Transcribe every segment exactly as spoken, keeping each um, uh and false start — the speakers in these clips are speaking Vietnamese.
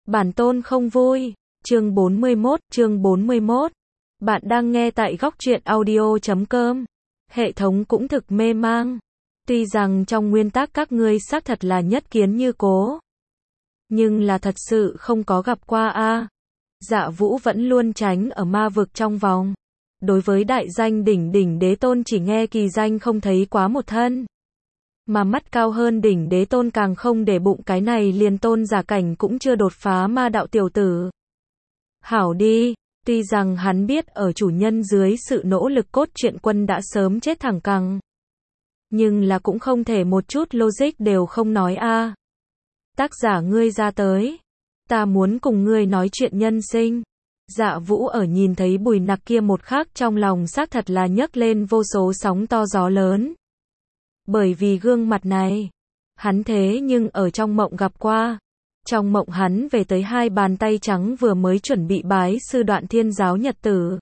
Bản tôn không vui. Chương bốn mươi mốt, chương bốn mươi mốt. Bạn đang nghe tại góc truyện audio chấm com. Hệ thống cũng thực mê mang. Tuy rằng trong nguyên tắc các ngươi xác thật là nhất kiến như cố. Nhưng là thật sự không có gặp qua a. Dạ Vũ vẫn luôn tránh ở ma vực trong vòng. Đối với đại danh đỉnh đỉnh đế tôn chỉ nghe kỳ danh không thấy quá một thân. Mà mắt cao hơn đỉnh đế tôn càng không để bụng cái này liền tôn giả cảnh cũng chưa đột phá ma đạo tiểu tử. Hảo đi, tuy rằng hắn biết ở chủ nhân dưới sự nỗ lực cốt truyện quân đã sớm chết thẳng cẳng. Nhưng là cũng không thể một chút logic đều không nói a. Tác giả ngươi ra tới. Ta muốn cùng ngươi nói chuyện nhân sinh. Dạ Vũ ở nhìn thấy Bùi Nặc kia một khắc trong lòng xác thật là nhấc lên vô số sóng to gió lớn. Bởi vì gương mặt này, hắn thế nhưng ở trong mộng gặp qua. Trong mộng hắn về tới hai bàn tay trắng vừa mới chuẩn bị bái sư Đoạn Thiên giáo nhật tử.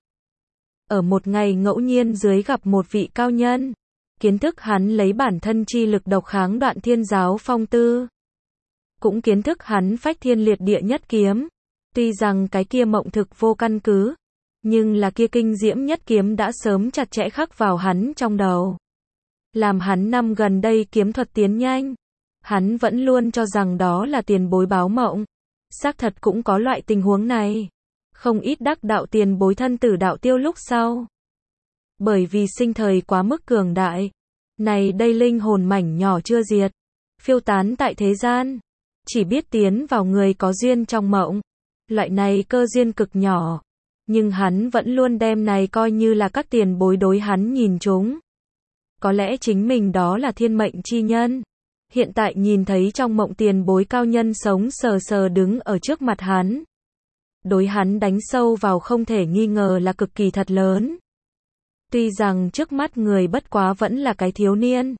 Ở một ngày ngẫu nhiên dưới gặp một vị cao nhân. Kiến thức hắn lấy bản thân chi lực độc kháng Đoạn Thiên giáo phong tư. Cũng kiến thức hắn phách thiên liệt địa nhất kiếm. Tuy rằng cái kia mộng thực vô căn cứ, nhưng là kia kinh diễm nhất kiếm đã sớm chặt chẽ khắc vào hắn trong đầu. Làm hắn năm gần đây kiếm thuật tiến nhanh. Hắn vẫn luôn cho rằng đó là tiền bối báo mộng. Xác thật cũng có loại tình huống này. Không ít đắc đạo tiền bối thân tử đạo tiêu lúc sau. Bởi vì sinh thời quá mức cường đại. Này đây linh hồn mảnh nhỏ chưa diệt. Phiêu tán tại thế gian. Chỉ biết tiến vào người có duyên trong mộng. Loại này cơ duyên cực nhỏ. Nhưng hắn vẫn luôn đem này coi như là các tiền bối đối hắn nhìn chúng. Có lẽ chính mình đó là thiên mệnh chi nhân. Hiện tại nhìn thấy trong mộng tiền bối cao nhân sống sờ sờ đứng ở trước mặt hắn. Đối hắn đánh sâu vào không thể nghi ngờ là cực kỳ thật lớn. Tuy rằng trước mắt người bất quá vẫn là cái thiếu niên.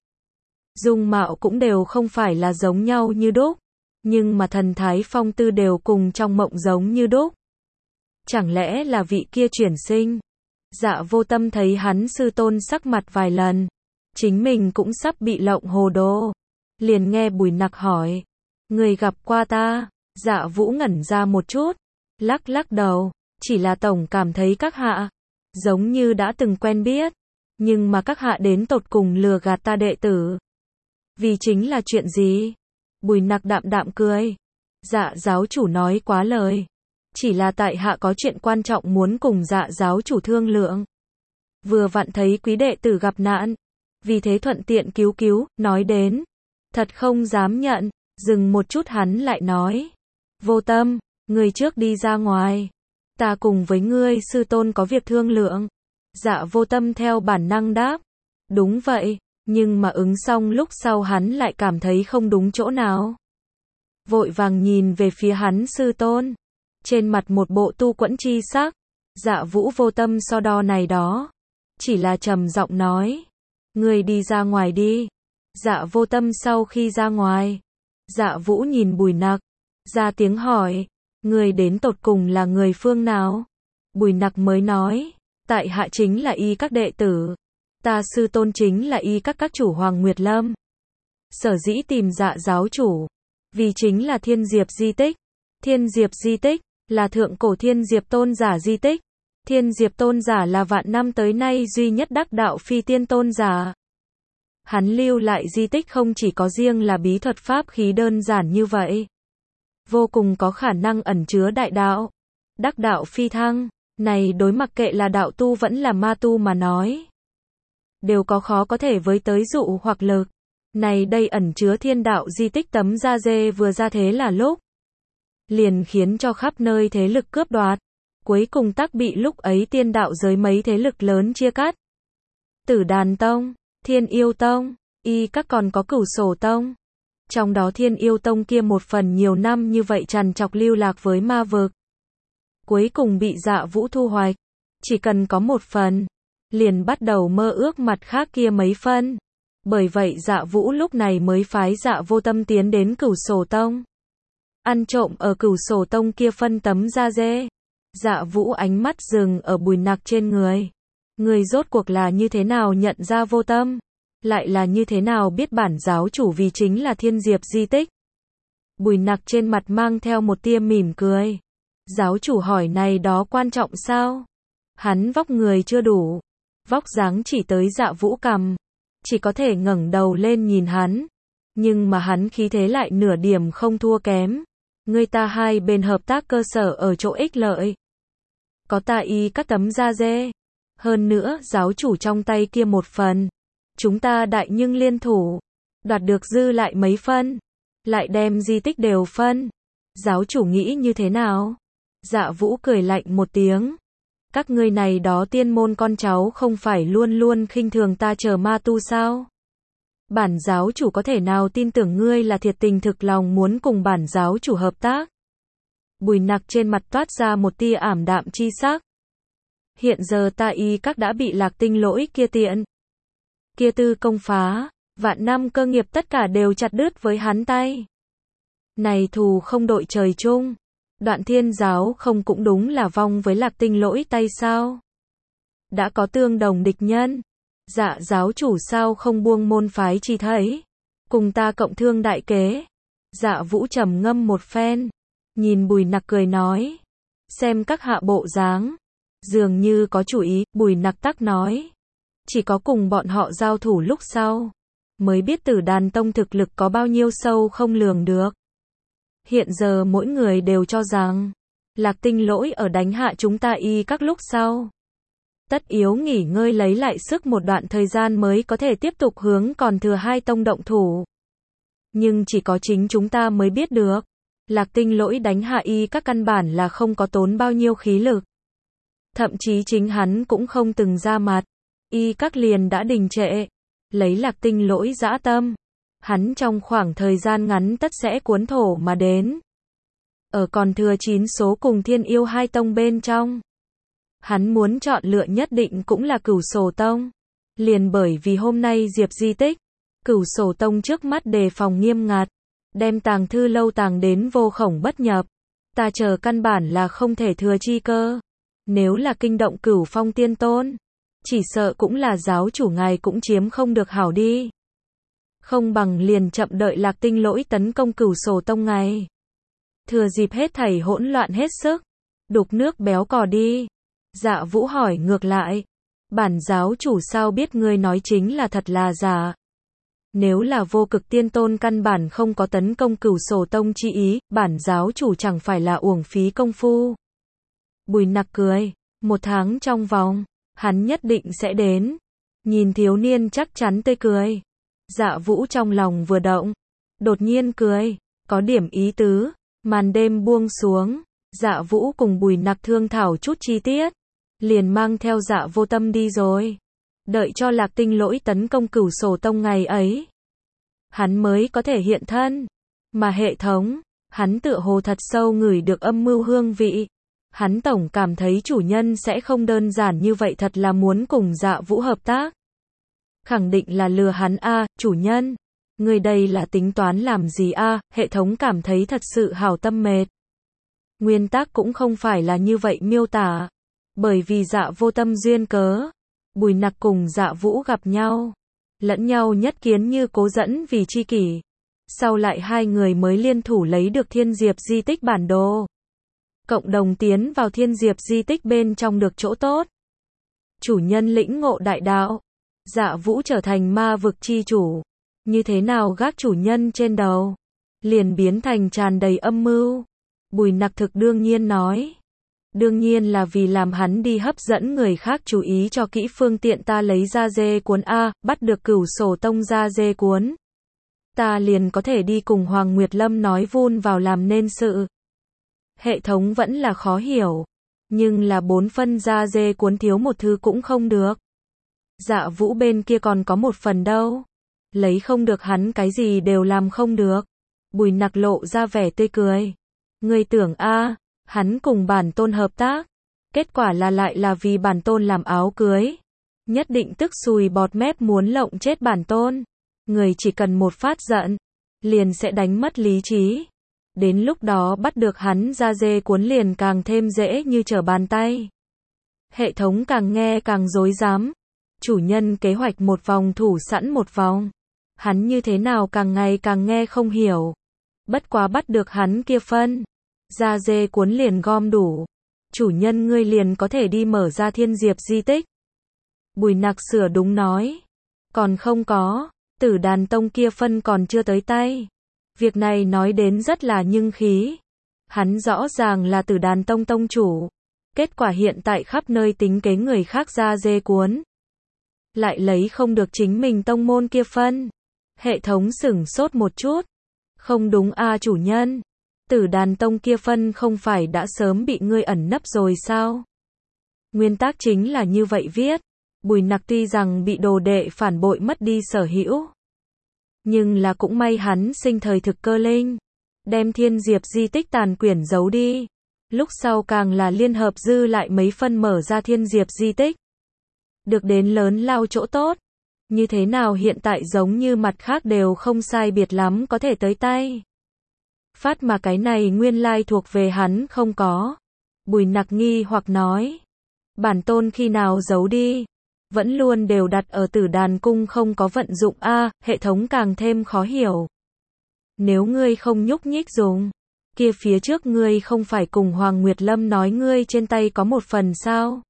Dung mạo cũng đều không phải là giống nhau như đúc. Nhưng mà thần thái phong tư đều cùng trong mộng giống như đúc. Chẳng lẽ là vị kia chuyển sinh? Dạ Vô Tâm thấy hắn sư tôn sắc mặt vài lần. Chính mình cũng sắp bị lộng hồ đồ. Liền nghe Bùi Nặc hỏi. Người gặp qua ta? Dạ Vũ ngẩn ra một chút. Lắc lắc đầu. Chỉ là tổng cảm thấy các hạ. Giống như đã từng quen biết. Nhưng mà các hạ đến tột cùng lừa gạt ta đệ tử. Vì chính là chuyện gì? Bùi Nặc đạm đạm cười. Dạ giáo chủ nói quá lời. Chỉ là tại hạ có chuyện quan trọng muốn cùng dạ giáo chủ thương lượng. Vừa vặn thấy quý đệ tử gặp nạn. Vì thế thuận tiện cứu cứu, nói đến. Thật không dám nhận. Dừng một chút hắn lại nói. Vô Tâm, người trước đi ra ngoài. Ta cùng với ngươi sư tôn có việc thương lượng. Dạ Vô Tâm theo bản năng đáp. Đúng vậy. Nhưng mà ứng xong lúc sau hắn lại cảm thấy không đúng chỗ nào. Vội vàng nhìn về phía hắn sư tôn. Trên mặt một bộ tu quẫn chi sắc. Dạ Vũ Vô Tâm so đo này đó. Chỉ là trầm giọng nói. Người đi ra ngoài đi. Dạ Vô Tâm sau khi ra ngoài. Dạ Vũ nhìn Bùi Nặc. Ra tiếng hỏi. Người đến tột cùng là người phương nào? Bùi Nặc mới nói. Tại hạ chính là y các đệ tử. Ta sư tôn chính là y các các chủ Hoàng Nguyệt Lâm. Sở dĩ tìm dạ giáo chủ. Vì chính là Thiên Diệp di tích. Thiên Diệp di tích là thượng cổ Thiên Diệp tôn giả di tích. Thiên Diệp tôn giả là vạn năm tới nay duy nhất đắc đạo phi tiên tôn giả. Hắn lưu lại di tích không chỉ có riêng là bí thuật pháp khí đơn giản như vậy. Vô cùng có khả năng ẩn chứa đại đạo. Đắc đạo phi thăng. Này đối mặc kệ là đạo tu vẫn là ma tu mà nói. Đều có khó có thể với tới dụ hoặc lực. Này đây ẩn chứa thiên đạo di tích tấm da dê vừa ra thế là lúc. Liền khiến cho khắp nơi thế lực cướp đoạt. Cuối cùng tắc bị lúc ấy tiên đạo giới mấy thế lực lớn chia cắt. Tử Đàn Tông, Thiên Yêu Tông, y các còn có Cửu Sổ Tông. Trong đó Thiên Yêu Tông kia một phần nhiều năm như vậy trằn trọc lưu lạc với ma vực. Cuối cùng bị Dạ Vũ thu hoạch. Chỉ cần có một phần. Liền bắt đầu mơ ước mặt khác kia mấy phân. Bởi vậy Dạ Vũ lúc này mới phái Dạ Vô Tâm tiến đến Cửu Sổ Tông. Ăn trộm ở Cửu Sổ Tông kia phân tấm da dê. Dạ Vũ ánh mắt dừng ở Bùi Nặc trên người. Người rốt cuộc là như thế nào nhận ra Vô Tâm? Lại là như thế nào biết bản giáo chủ vì chính là Thiên Diệp di tích? Bùi Nặc trên mặt mang theo một tia mỉm cười. Giáo chủ hỏi này đó quan trọng sao? Hắn vóc người chưa đủ, vóc dáng chỉ tới Dạ Vũ cằm, chỉ có thể ngẩng đầu lên nhìn hắn, nhưng mà hắn khí thế lại nửa điểm không thua kém. Người ta hai bên hợp tác cơ sở ở chỗ ích lợi. Có ta y các tấm da dê, hơn nữa giáo chủ trong tay kia một phần, chúng ta đại nhưng liên thủ, đoạt được dư lại mấy phân, lại đem di tích đều phân. Giáo chủ nghĩ như thế nào? Dạ Vũ cười lạnh một tiếng. Các ngươi này đó tiên môn con cháu không phải luôn luôn khinh thường ta chờ ma tu sao? Bản giáo chủ có thể nào tin tưởng ngươi là thiệt tình thực lòng muốn cùng bản giáo chủ hợp tác? Bùi Nặc trên mặt toát ra một tia ảm đạm chi sắc. Hiện giờ ta y các đã bị Lạc Tinh lỗi kia tiện. Kia tư công phá, vạn năm cơ nghiệp tất cả đều chặt đứt với hắn tay. Này thù không đội trời chung. Đoạn Thiên giáo không cũng đúng là vong với Lạc Tinh lỗi tay sao? Đã có tương đồng địch nhân. Dạ giáo chủ sao không buông môn phái chi thấy? Cùng ta cộng thương đại kế. Dạ Vũ trầm ngâm một phen. Nhìn Bùi Nặc cười nói. Xem các hạ bộ dáng. Dường như có chủ ý, Bùi Nặc tắc nói. Chỉ có cùng bọn họ giao thủ lúc sau. Mới biết Tử Đàn Tông thực lực có bao nhiêu sâu không lường được. Hiện giờ mỗi người đều cho rằng, Lạc Tinh lỗi ở đánh hạ chúng ta y các lúc sau. Tất yếu nghỉ ngơi lấy lại sức một đoạn thời gian mới có thể tiếp tục hướng còn thừa hai tông động thủ. Nhưng chỉ có chính chúng ta mới biết được, Lạc Tinh lỗi đánh hạ y các căn bản là không có tốn bao nhiêu khí lực. Thậm chí chính hắn cũng không từng ra mặt, y các liền đã đình trệ. Lấy Lạc Tinh lỗi dã tâm, hắn trong khoảng thời gian ngắn tất sẽ cuốn thổ mà đến. Ở còn thừa chín số cùng Thiên Yêu hai tông bên trong, hắn muốn chọn lựa nhất định cũng là Cửu Sổ Tông. Liền bởi vì hôm nay Diệp di tích, Cửu Sổ Tông trước mắt đề phòng nghiêm ngặt, đem tàng thư lâu tàng đến vô khổng bất nhập. Ta chờ căn bản là không thể thừa chi cơ. Nếu là kinh động Cửu Phong Tiên Tôn, chỉ sợ cũng là giáo chủ ngài cũng chiếm không được hảo đi. Không bằng liền chậm đợi Lạc Tinh lỗi tấn công Cửu Sổ Tông ngài. Thừa dịp hết thảy hỗn loạn hết sức, đục nước béo cò đi. Dạ Vũ hỏi ngược lại. Bản giáo chủ sao biết ngươi nói chính là thật là giả? Nếu là Vô Cực Tiên Tôn căn bản không có tấn công Cửu Sổ Tông chi ý, bản giáo chủ chẳng phải là uổng phí công phu. Bùi Nặc cười. Một tháng trong vòng, hắn nhất định sẽ đến. Nhìn thiếu niên chắc chắn tươi cười. Dạ Vũ trong lòng vừa động, đột nhiên cười, có điểm ý tứ. Màn đêm buông xuống, Dạ Vũ cùng Bùi Nặc thương thảo chút chi tiết, liền mang theo Dạ Vô Tâm đi rồi. Đợi cho Lạc Tinh lỗi tấn công Cửu Sổ Tông ngày ấy, hắn mới có thể hiện thân. Mà hệ thống, hắn tựa hồ thật sâu ngửi được âm mưu hương vị. Hắn tổng cảm thấy chủ nhân sẽ không đơn giản như vậy, thật là muốn cùng Dạ Vũ hợp tác. Khẳng định là lừa hắn a, chủ nhân. Người đây là tính toán làm gì a? Hệ thống cảm thấy thật sự hảo tâm mệt. Nguyên tắc cũng không phải là như vậy miêu tả. Bởi vì Dạ Vô Tâm duyên cớ, Bùi Nặc cùng Dạ Vũ gặp nhau, lẫn nhau nhất kiến như cố dẫn vì chi kỷ. Sau lại hai người mới liên thủ lấy được Thiên Diệp di tích bản đồ. Cộng đồng tiến vào Thiên Diệp di tích bên trong được chỗ tốt. Chủ nhân lĩnh ngộ đại đạo, Dạ Vũ trở thành ma vực chi chủ. Như thế nào gác chủ nhân trên đầu, liền biến thành tràn đầy âm mưu. Bùi Nặc thực đương nhiên nói. Đương nhiên là vì làm hắn đi hấp dẫn người khác chú ý cho kỹ, phương tiện ta lấy ra dê cuốn A, bắt được Cửu Sổ Tông ra dê cuốn. Ta liền có thể đi cùng Hoàng Nguyệt Lâm nói vun vào làm nên sự. Hệ thống vẫn là khó hiểu. Nhưng là bốn phân ra dê cuốn thiếu một thứ cũng không được. Dạ Vũ bên kia còn có một phần đâu. Lấy không được hắn cái gì đều làm không được. Bùi Nặc lộ ra vẻ tươi cười. Ngươi tưởng a, hắn cùng bản tôn hợp tác, kết quả là lại là vì bản tôn làm áo cưới. Nhất định tức sùi bọt mép muốn lộng chết bản tôn. Người chỉ cần một phát giận, liền sẽ đánh mất lý trí. Đến lúc đó bắt được hắn ra dê cuốn liền càng thêm dễ như trở bàn tay. Hệ thống càng nghe càng rối rắm. Chủ nhân kế hoạch một vòng thủ sẵn một vòng. Hắn như thế nào càng ngày càng nghe không hiểu. Bất quá bắt được hắn kia phân da dê cuốn liền gom đủ. Chủ nhân ngươi liền có thể đi mở ra thiên diệp di tích. Bùi Nặc sửa đúng nói. Còn không có, Tử Đàn Tông kia phân còn chưa tới tay. Việc này nói đến rất là nhưng khí. Hắn rõ ràng là Tử Đàn Tông tông chủ. Kết quả hiện tại khắp nơi tính kế người khác ra dê cuốn. Lại lấy không được chính mình tông môn kia phân. Hệ thống sửng sốt một chút. Không đúng a chủ nhân. Tử Đàn Tông kia phân không phải đã sớm bị ngươi ẩn nấp rồi sao? Nguyên tắc chính là như vậy viết. Bùi Nặc tuy rằng bị đồ đệ phản bội mất đi sở hữu. Nhưng là cũng may hắn sinh thời thực cơ linh. Đem thiên diệp di tích tàn quyển giấu đi. Lúc sau càng là liên hợp dư lại mấy phân mở ra thiên diệp di tích. Được đến lớn lao chỗ tốt. Như thế nào hiện tại giống như mặt khác đều không sai biệt lắm có thể tới tay. Phát mà cái này nguyên lai thuộc về hắn không có. Bùi Nặc nghi hoặc nói. Bản tôn khi nào giấu đi. Vẫn luôn đều đặt ở Tử Đàn Cung không có vận dụng a, hệ thống càng thêm khó hiểu. Nếu ngươi không nhúc nhích dùng, kia phía trước ngươi không phải cùng Hoàng Nguyệt Lâm nói ngươi trên tay có một phần sao?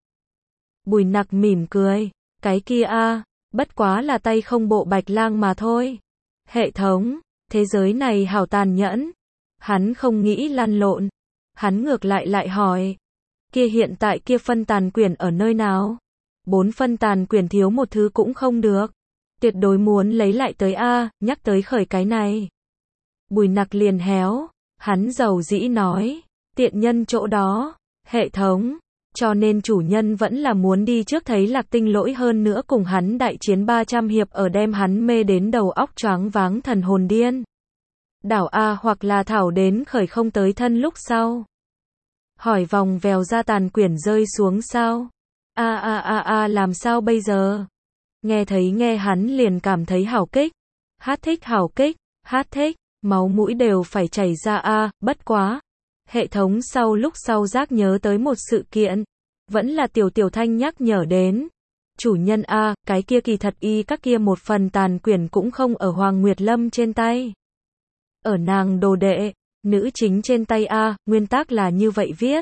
Bùi Nặc mỉm cười, cái kia a, bất quá là tay không bộ bạch lang mà thôi. Hệ thống, thế giới này hảo tàn nhẫn. Hắn không nghĩ lăn lộn. Hắn ngược lại lại hỏi, kia hiện tại kia phân tàn quyển ở nơi nào? Bốn phân tàn quyển thiếu một thứ cũng không được. Tuyệt đối muốn lấy lại tới a, nhắc tới khởi cái này. Bùi Nặc liền héo, hắn dầu dĩ nói, tiện nhân chỗ đó, hệ thống, cho nên chủ nhân vẫn là muốn đi trước thấy Lạc Tinh Lỗi hơn nữa cùng hắn đại chiến ba trăm hiệp ở đem hắn mê đến đầu óc choáng váng thần hồn điên. Đảo a hoặc là thảo đến khởi không tới thân lúc sau. Hỏi vòng vèo ra tàn quyển rơi xuống sao? A a a a làm sao bây giờ? Nghe thấy nghe hắn liền cảm thấy hảo kích. Hát thích hảo kích, hát thích, máu mũi đều phải chảy ra a, bất quá. Hệ thống sau lúc sau giác nhớ tới một sự kiện. Vẫn là tiểu tiểu thanh nhắc nhở đến. Chủ nhân a, cái kia kỳ thật y các kia một phần tàn quyển cũng không ở Hoàng Nguyệt Lâm trên tay. Ở nàng đồ đệ, nữ chính trên tay a, nguyên tắc là như vậy viết.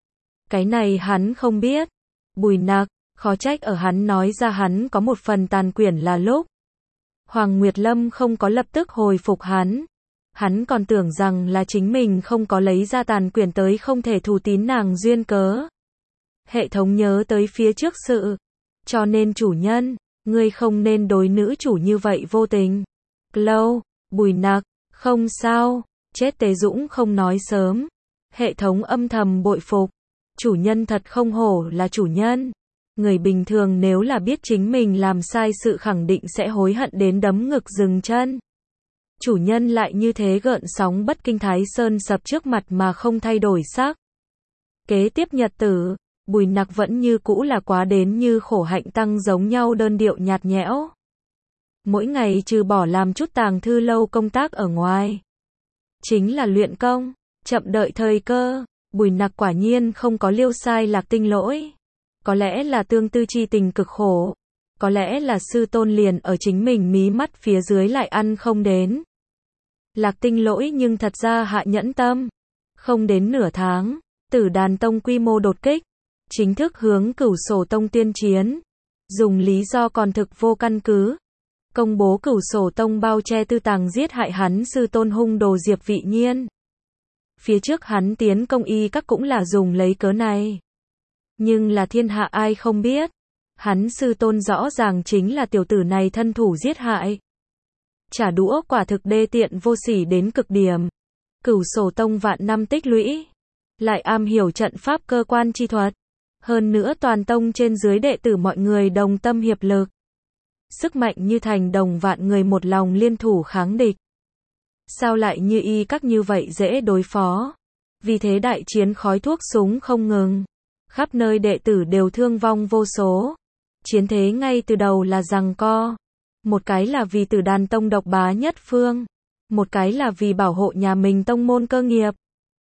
Cái này hắn không biết. Bùi Nặc, khó trách ở hắn nói ra hắn có một phần tàn quyển là lúc. Hoàng Nguyệt Lâm không có lập tức hồi phục hắn. Hắn còn tưởng rằng là chính mình không có lấy ra tàn quyển tới không thể thù tín nàng duyên cớ. Hệ thống nhớ tới phía trước sự. Cho nên chủ nhân, ngươi không nên đối nữ chủ như vậy vô tình. Lâu, Bùi Nặc, không sao, chết Tế Dũng không nói sớm. Hệ thống âm thầm bội phục. Chủ nhân thật không hổ là chủ nhân. Người bình thường nếu là biết chính mình làm sai sự khẳng định sẽ hối hận đến đấm ngực dừng chân. Chủ nhân lại như thế gợn sóng bất kinh Thái Sơn sập trước mặt mà không thay đổi sắc. Kế tiếp nhật tử, Bùi Nặc vẫn như cũ là quá đến như khổ hạnh tăng giống nhau đơn điệu nhạt nhẽo. Mỗi ngày trừ bỏ làm chút tàng thư lâu công tác ở ngoài. Chính là luyện công, chậm đợi thời cơ. Bùi Nặc quả nhiên không có liêu sai Lạc Tinh Lỗi. Có lẽ là tương tư chi tình cực khổ. Có lẽ là sư tôn liền ở chính mình mí mắt phía dưới lại ăn không đến. Lạc Tinh Lỗi nhưng thật ra hạ nhẫn tâm. Không đến nửa tháng, Tử Đàn Tông quy mô đột kích. Chính thức hướng Cửu Sổ Tông tuyên chiến. Dùng lý do còn thực vô căn cứ. Công bố Cửu Sổ Tông bao che tư tàng giết hại hắn sư tôn hung đồ Diệp Vị Nhiên. Phía trước hắn tiến công y các cũng là dùng lấy cớ này. Nhưng là thiên hạ ai không biết. Hắn sư tôn rõ ràng chính là tiểu tử này thân thủ giết hại. Trả đũa quả thực đê tiện vô sỉ đến cực điểm. Cửu Sổ Tông vạn năm tích lũy. Lại am hiểu trận pháp cơ quan chi thuật. Hơn nữa toàn tông trên dưới đệ tử mọi người đồng tâm hiệp lực. Sức mạnh như thành đồng vạn người một lòng liên thủ kháng địch. Sao lại như y các như vậy dễ đối phó? Vì thế đại chiến khói thuốc súng không ngừng. Khắp nơi đệ tử đều thương vong vô số. Chiến thế ngay từ đầu là giằng co. Một cái là vì Tử Đàn Tông độc bá nhất phương. Một cái là vì bảo hộ nhà mình tông môn cơ nghiệp.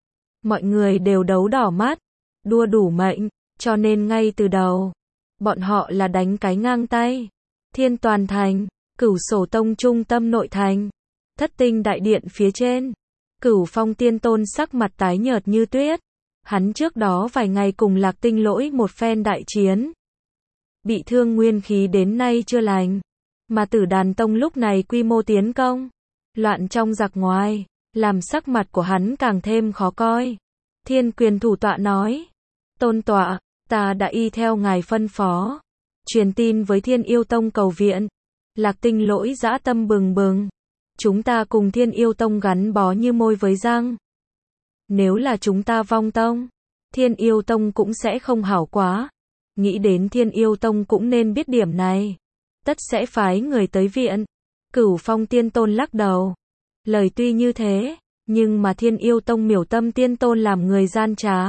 Mọi người đều đấu đỏ mắt. Đua đủ mệnh. Cho nên ngay từ đầu. Bọn họ là đánh cái ngang tay. Thiên Toàn Thành. Cửu Sổ Tông trung tâm nội thành. Thất Tinh đại điện phía trên. Cửu Phong Tiên Tôn sắc mặt tái nhợt như tuyết. Hắn trước đó vài ngày cùng Lạc Tinh Lỗi một phen đại chiến. Bị thương nguyên khí đến nay chưa lành. Mà Tử Đàn Tông lúc này quy mô tiến công. Loạn trong giặc ngoài. Làm sắc mặt của hắn càng thêm khó coi. Thiên Quyền thủ tọa nói. Tôn tọa, ta đã y theo ngài phân phó. Truyền tin với Thiên Yêu Tông cầu viện. Lạc Tinh Lỗi dã tâm bừng bừng. Chúng ta cùng Thiên Yêu Tông gắn bó như môi với răng. Nếu là chúng ta vong tông, Thiên Yêu Tông cũng sẽ không hảo quá. Nghĩ đến Thiên Yêu Tông cũng nên biết điểm này. Tất sẽ phái người tới viện. Cửu Phong Tiên Tôn lắc đầu. Lời tuy như thế, nhưng mà Thiên Yêu Tông Miểu Tâm Tiên Tôn làm người gian trá.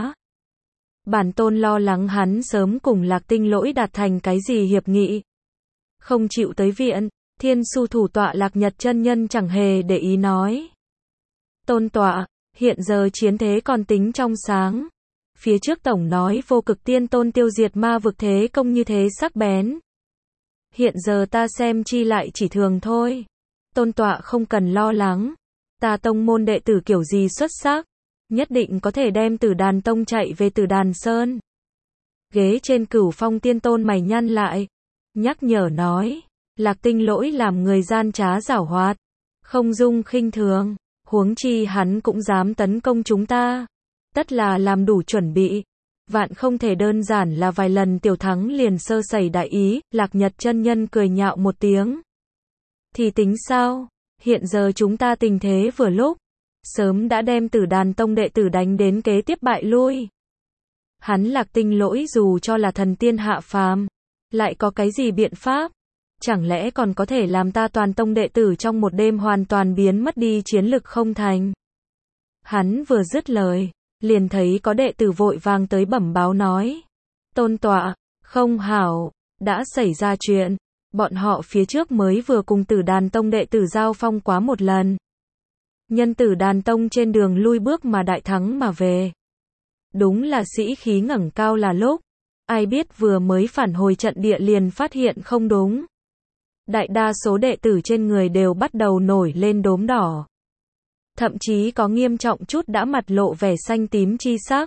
Bản tôn lo lắng hắn sớm cùng Lạc Tinh Lỗi đạt thành cái gì hiệp nghị. Không chịu tới viện. Thiên Su thủ tọa Lạc Nhật chân nhân chẳng hề để ý nói. Tôn tọa, hiện giờ chiến thế còn tính trong sáng. Phía trước tổng nói Vô Cực Tiên Tôn tiêu diệt ma vực thế công như thế sắc bén. Hiện giờ ta xem chi lại chỉ thường thôi. Tôn tọa không cần lo lắng. Ta tông môn đệ tử kiểu gì xuất sắc, nhất định có thể đem Tử Đàn Tông chạy về Tử Đàn Sơn. Ghế trên Cửu Phong Tiên Tôn mày nhăn lại. Nhắc nhở nói. Lạc Tinh Lỗi làm người gian trá giảo hoạt. Không dung khinh thường. Huống chi hắn cũng dám tấn công chúng ta. Tất là làm đủ chuẩn bị. Vạn không thể đơn giản là vài lần tiểu thắng liền sơ sẩy đại ý. Lạc Nhật chân nhân cười nhạo một tiếng. Thì tính sao? Hiện giờ chúng ta tình thế vừa lúc. Sớm đã đem Tử Đàn Tông đệ tử đánh đến kế tiếp bại lui. Hắn Lạc Tinh Lỗi dù cho là thần tiên hạ phàm, lại có cái gì biện pháp? Chẳng lẽ còn có thể làm ta toàn tông đệ tử trong một đêm hoàn toàn biến mất đi chiến lực không thành? Hắn vừa dứt lời, liền thấy có đệ tử vội vàng tới bẩm báo nói. Tôn tọa, không hảo, đã xảy ra chuyện. Bọn họ phía trước mới vừa cùng Tử Đàn Tông đệ tử giao phong quá một lần. Nhân Tử Đàn Tông trên đường lui bước mà đại thắng mà về. Đúng là sĩ khí ngẩng cao là lúc. Ai biết vừa mới phản hồi trận địa liền phát hiện không đúng. Đại đa số đệ tử trên người đều bắt đầu nổi lên đốm đỏ. Thậm chí có nghiêm trọng chút đã mặt lộ vẻ xanh tím chi sắc.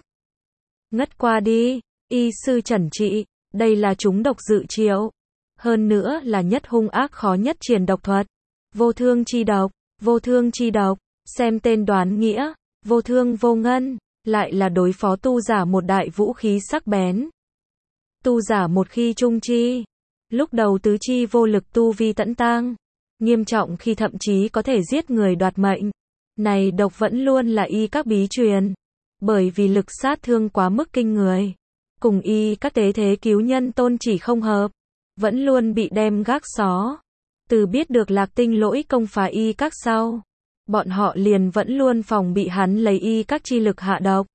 Ngất qua đi, y sư chẩn trị, đây là chúng độc dự triệu. Hơn nữa là nhất hung ác khó nhất triển độc thuật. Vô thương chi độc, vô thương chi độc, xem tên đoán nghĩa, vô thương vô ngân, lại là đối phó tu giả một đại vũ khí sắc bén. Tu giả một khi trung chi, lúc đầu tứ chi vô lực tu vi tẫn tang, nghiêm trọng khi thậm chí có thể giết người đoạt mệnh. Này độc vẫn luôn là y các bí truyền, bởi vì lực sát thương quá mức kinh người, cùng y các tế thế cứu nhân tôn chỉ không hợp, vẫn luôn bị đem gác xó. Từ biết được Lạc Tinh Lỗi công phá y các sau, bọn họ liền vẫn luôn phòng bị hắn lấy y các chi lực hạ độc.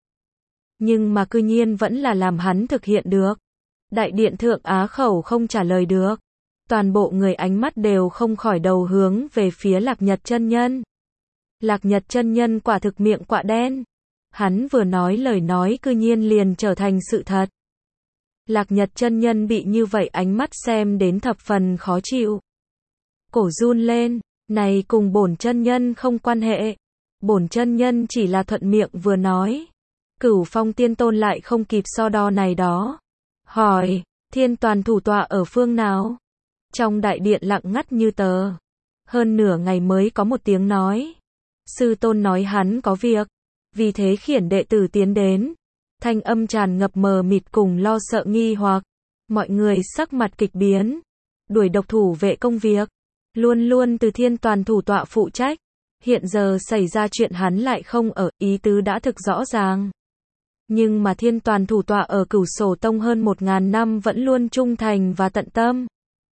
Nhưng mà cư nhiên vẫn là làm hắn thực hiện được. Đại điện thượng á khẩu không trả lời được. Toàn bộ người ánh mắt đều không khỏi đầu hướng về phía Lạc Nhật chân nhân. Lạc Nhật chân nhân quả thực miệng quạ đen. Hắn vừa nói lời nói cư nhiên liền trở thành sự thật. Lạc Nhật chân nhân bị như vậy ánh mắt xem đến thập phần khó chịu. Cổ run lên, này cùng bổn chân nhân không quan hệ. Bổn chân nhân chỉ là thuận miệng vừa nói. Cửu Phong Tiên Tôn lại không kịp so đo này đó. Hỏi, Thiên Toàn thủ tọa ở phương nào? Trong đại điện lặng ngắt như tờ. Hơn nửa ngày mới có một tiếng nói. Sư tôn nói hắn có việc, vì thế khiển đệ tử tiến đến. Thanh âm tràn ngập mờ mịt cùng lo sợ nghi hoặc. Mọi người sắc mặt kịch biến. Đuổi độc thủ vệ công việc. Luôn luôn từ Thiên Toàn thủ tọa phụ trách. Hiện giờ xảy ra chuyện hắn lại không ở, ý tứ đã thực rõ ràng. Nhưng mà Thiên Toàn thủ tọa ở Cửu Sổ Tông hơn một ngàn năm vẫn luôn trung thành và tận tâm.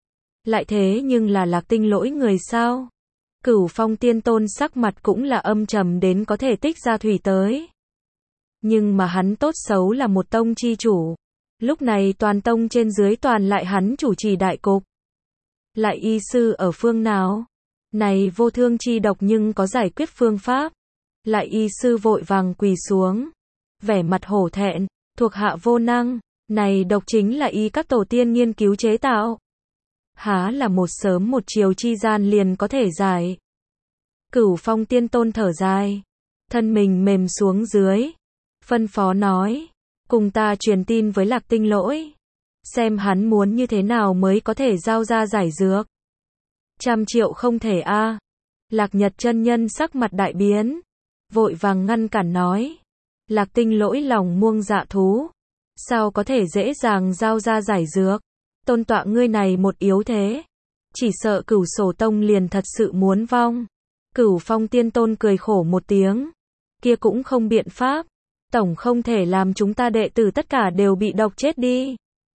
Lại thế nhưng là Lạc Tinh Lỗi người sao? Cửu Phong Tiên Tôn sắc mặt cũng là âm trầm đến có thể tích ra thủy tới. Nhưng mà hắn tốt xấu là một tông chi chủ. Lúc này toàn tông trên dưới toàn lại hắn chủ trì đại cục. Lại y sư ở phương nào? Này vô thương chi độc nhưng có giải quyết phương pháp. Lại y sư vội vàng quỳ xuống. Vẻ mặt hổ thẹn, thuộc hạ vô năng. Này độc chính là y các tổ tiên nghiên cứu chế tạo. Há là một sớm một chiều chi gian liền có thể giải. Cửu Phong Tiên Tôn thở dài. thân mình mềm xuống dưới, phân phó nói, cùng ta truyền tin với Lạc Tinh Lỗi, xem hắn muốn như thế nào mới có thể giao ra giải dược. Trăm triệu không thể a. Lạc Nhật chân nhân sắc mặt đại biến, vội vàng ngăn cản nói, Lạc Tinh Lỗi lòng muông dạ thú, sao có thể dễ dàng giao ra giải dược, tôn tọa ngươi này một yếu thế, chỉ sợ Cửu Sổ Tông liền thật sự muốn vong. Cửu Phong Tiên Tôn cười khổ một tiếng, kia cũng không biện pháp, tổng không thể làm chúng ta đệ tử tất cả đều bị độc chết đi.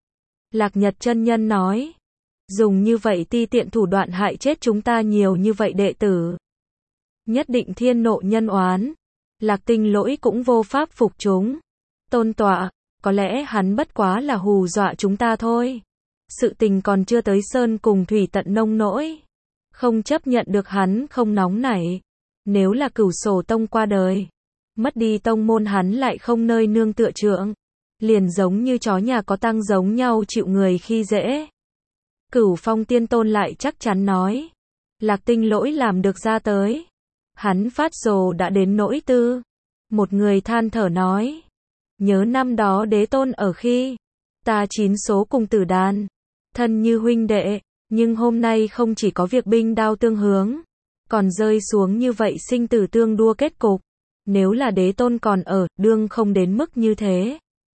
Lạc Nhật chân nhân nói, dùng như vậy ti tiện thủ đoạn hại chết chúng ta nhiều như vậy đệ tử, nhất định thiên nộ nhân oán, Lạc Tinh Lỗi cũng vô pháp phục chúng. Tôn tọa, có lẽ hắn bất quá là hù dọa chúng ta thôi. Sự tình còn chưa tới sơn cùng thủy tận nông nỗi, không chấp nhận được hắn không nóng nảy. Nếu là Cửu Sổ Tông qua đời, mất đi tông môn hắn lại không nơi nương tựa trượng, liền giống như chó nhà có tang giống nhau chịu người khi dễ. Cửu Phong Tiên Tôn lại chắc chắn nói, Lạc Tinh Lỗi làm được ra tới, hắn phát rồ đã đến nỗi tư. Một người than thở nói, nhớ năm đó đế tôn ở khi, ta chín số cùng tử đàn, thân như huynh đệ, nhưng hôm nay không chỉ có việc binh đao tương hướng, còn rơi xuống như vậy sinh tử tương đua kết cục. Nếu là đế tôn còn ở, đương không đến mức như thế.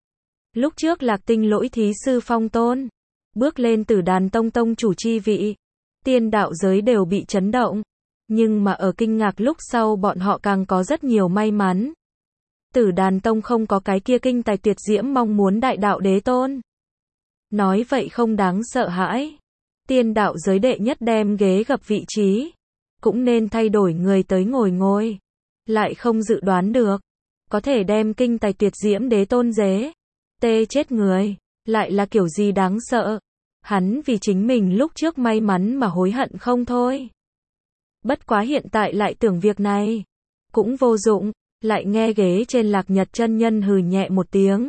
Lúc trước Lạc Tinh Lỗi thí sư phong tôn, bước lên Tử Đàn Tông tông chủ chi vị, tiên đạo giới đều bị chấn động, nhưng mà ở kinh ngạc lúc sau bọn họ càng có rất nhiều may mắn. Tử Đàn Tông không có cái kia kinh tài tuyệt diễm mong muốn đại đạo đế tôn. Nói vậy không đáng sợ hãi. Tiên đạo giới đệ nhất đem ghế gập vị trí, cũng nên thay đổi người tới ngồi ngôi. Lại không dự đoán được, có thể đem kinh tài tuyệt diễm đế tôn dế, tê chết người, lại là kiểu gì đáng sợ. Hắn vì chính mình lúc trước may mắn mà hối hận không thôi. Bất quá hiện tại lại tưởng việc này cũng vô dụng, lại nghe ghế trên Lạc Nhật chân nhân hừ nhẹ một tiếng.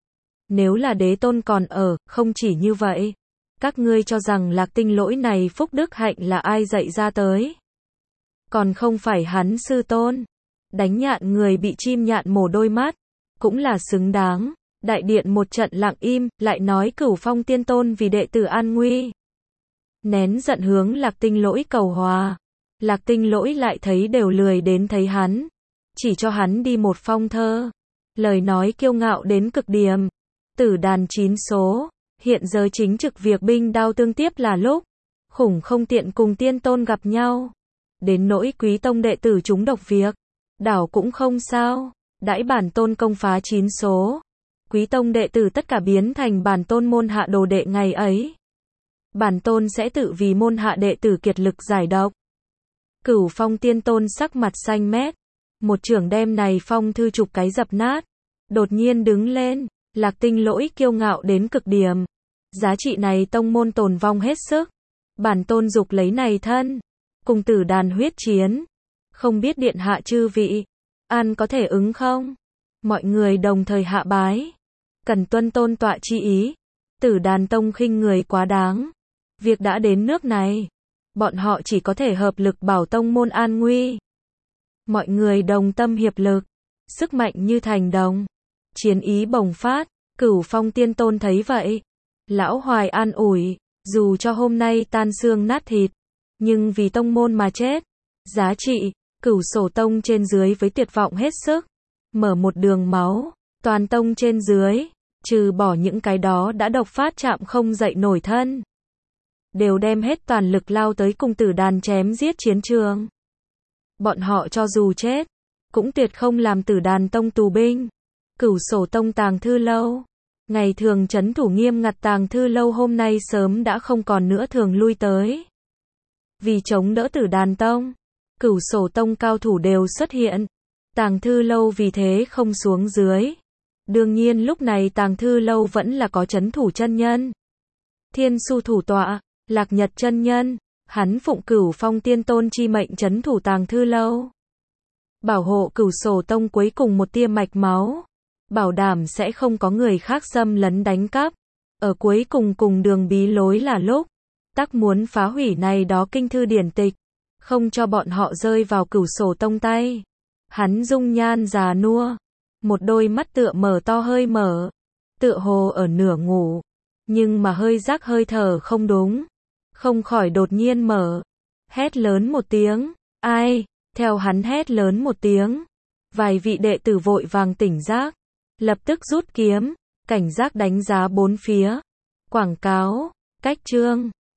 Nếu là đế tôn còn ở, không chỉ như vậy, các ngươi cho rằng Lạc Tinh Lỗi này phúc đức hạnh là ai dạy ra tới? Còn không phải hắn sư tôn. Đánh nhạn người bị chim nhạn mổ đôi mắt, cũng là xứng đáng. Đại điện một trận lặng im, lại nói Cửu Phong Tiên Tôn vì đệ tử an nguy, nén giận hướng Lạc Tinh Lỗi cầu hòa. Lạc Tinh Lỗi lại thấy đều lười đến thấy hắn, chỉ cho hắn đi một phong thơ, lời nói kiêu ngạo đến cực điểm. Tử đàn chín số, hiện giờ chính trực việc binh đao tương tiếp là lúc, khủng không tiện cùng tiên tôn gặp nhau. Đến nỗi quý tông đệ tử chúng độc việc, đảo cũng không sao, đãi bản tôn công phá chín số, quý tông đệ tử tất cả biến thành bản tôn môn hạ đồ đệ ngày ấy. Bản tôn sẽ tự vì môn hạ đệ tử kiệt lực giải độc. Cửu Phong Tiên Tôn sắc mặt xanh mét, một trưởng đem này phong thư chụp cái dập nát, đột nhiên đứng lên. Lạc Tinh Lỗi kiêu ngạo đến cực điểm, giá trị này tông môn tồn vong hết sức, bản tôn dục lấy này thân, cùng tử đàn huyết chiến, không biết điện hạ chư vị, an có thể ứng không? Mọi người đồng thời hạ bái, cần tuân tôn tọa chi ý. Tử Đàn Tông khinh người quá đáng, việc đã đến nước này, bọn họ chỉ có thể hợp lực bảo tông môn an nguy. Mọi người đồng tâm hiệp lực, sức mạnh như thành đồng, chiến ý bồng phát. Cửu Phong Tiên Tôn thấy vậy, lão hoài an ủi, dù cho hôm nay tan xương nát thịt, nhưng vì tông môn mà chết, giá trị. Cửu Sổ Tông trên dưới với tuyệt vọng hết sức, mở một đường máu, toàn tông trên dưới, trừ bỏ những cái đó đã độc phát chạm không dậy nổi thân, đều đem hết toàn lực lao tới cùng Tử Đàn chém giết chiến trường. Bọn họ cho dù chết, cũng tuyệt không làm Tử Đàn Tông tù binh. Cửu Sổ Tông tàng thư lâu, ngày thường trấn thủ nghiêm ngặt tàng thư lâu hôm nay sớm đã không còn nữa thường lui tới. Vì chống đỡ Tử Đàn Tông, Cửu Sổ Tông cao thủ đều xuất hiện, tàng thư lâu vì thế không xuống dưới. Đương nhiên lúc này tàng thư lâu vẫn là có trấn thủ chân nhân. Thiên Su thủ tọa, Lạc Nhật chân nhân, hắn phụng Cửu Phong Tiên Tôn chi mệnh trấn thủ tàng thư lâu, bảo hộ Cửu Sổ Tông cuối cùng một tia mạch máu, bảo đảm sẽ không có người khác xâm lấn đánh cắp. Ở cuối cùng cùng đường bí lối là lúc, tắc muốn phá hủy này đó kinh thư điển tịch, không cho bọn họ rơi vào Cửu Sổ Tông tay. Hắn dung nhan già nua, một đôi mắt tựa mở to hơi mở, tựa hồ ở nửa ngủ, nhưng mà hơi giác hơi thở không đúng, không khỏi đột nhiên mở, hét lớn một tiếng, ai, theo hắn hét lớn một tiếng, vài vị đệ tử vội vàng tỉnh giác, lập tức rút kiếm, cảnh giác đánh giá bốn phía, quảng cáo, cách chương.